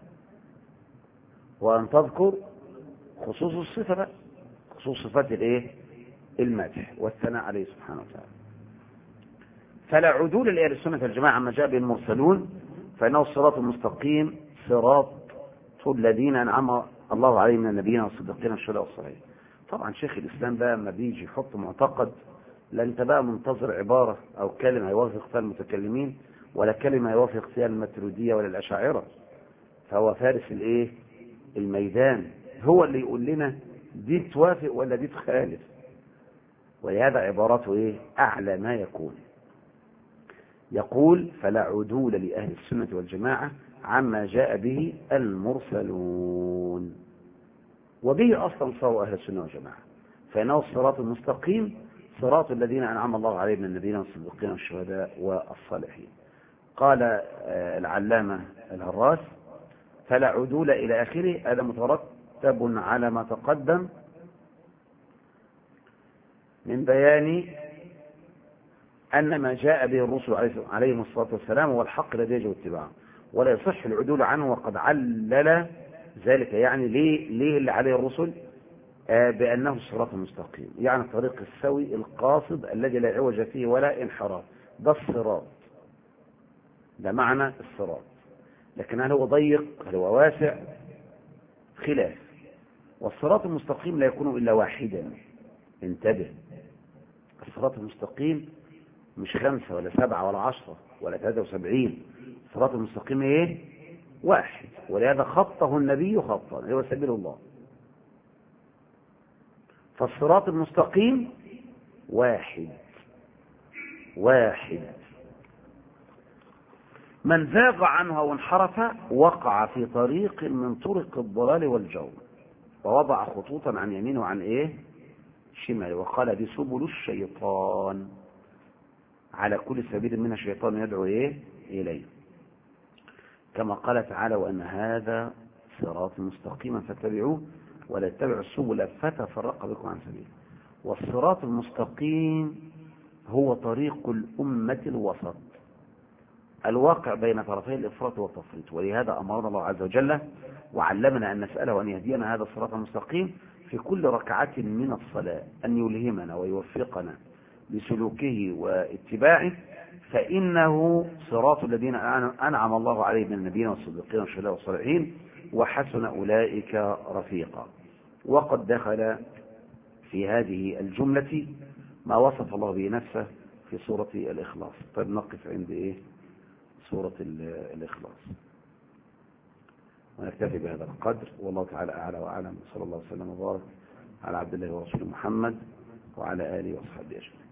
وأن تذكر خصوص الصفة بقى، خصوص صفات الايه المدح والثناء عليه سبحانه وتعالى. فلا عدول لأهل السنة والجماعة عما جاء به المرسلون، فإنه الصراط المستقيم صراط الذين أنعم الله عليهم من النبيين والصديقين والشهداء والصالحين. طبعا شيخ الإسلام بقى لما بيجي يحط معتقد، لا انت بقى منتظر عبارة أو كلمة يوافق فيها المتكلمين، ولا كلمة يوافق فيها الماتريدية ولا الأشاعرة. فهو فارس الايه الميدان، هو اللي يقول لنا دي توافق ولا دي تخالف، ولهذا عبارته ايه اعلى ما يكون. يقول فلا عدول لأهل السنة والجماعة عما جاء به المرسلون، وبه اصلا صاروا اهل السنة والجماعة، فانه الصراط المستقيم صراط الذين انعم الله عليهم من النبيين والصديقين والشهداء والصالحين. قال العلامة الهراس فلا عدول الى اخره، هذا مترتب على ما تقدم من بيان أن ما جاء به الرسل عليهم الصلاة والسلام هو الحق الذي يجب اتباعه، ولا يصح العدول عنه، وقد علل ذلك. يعني ليه, ليه اللي عليه الرسل؟ آه بأنه الصراط المستقيم، يعني الطريق السوي القاصد الذي لا عوج فيه ولا انحراف، ده الصراط، ده معنى الصراط. لكن هل هو ضيق هل هو واسع؟ خلاف. والصراط المستقيم لا يكون إلا واحدا، انتبه، الصراط المستقيم مش خمسة ولا سبعة ولا عشرة ولا ثلاثة وسبعين، الصراط المستقيم ايه واحد، ولهذا خطه النبي خطا، هو سبيل الله. فالصراط المستقيم واحد واحد، من زاغ عنها وانحرف وقع في طريق من طرق الضلال والجور، ووضع خطوطا عن يمينه وعن ايه شمال، وقال دي سبل الشيطان، على كل سبيل من الشيطان يدعو ايه اليه، كما قال تعالى وان هذا صراط مستقيما فاتبعوه ولا تتبعوا السبل فتفرق بكم عن سبيله. والصراط المستقيم هو طريق الأمة الوسط الواقع بين طرفي الإفراط والتفريط، ولهذا أمرنا الله عز وجل وعلمنا أن نسأله أن يهدينا هذا الصراط المستقيم في كل ركعة من الصلاة، أن يلهمنا ويوفقنا بسلوكه واتباعه، فإنه صراط الذين أنعم الله عليهم من النبيين والصديقين والشهداء والصالحين وحسن أولئك رفيقا. وقد دخل في هذه الجملة ما وصف الله به نفسه في سورة الإخلاص. طيب نقف عند إيه سورة الإخلاص ونكتفي بهذا القدر، والله تعالى أعلى وأعلم. صلى الله عليه وسلم وبارك على عبد الله ورسوله محمد وعلى آله وصحبه أجمعين.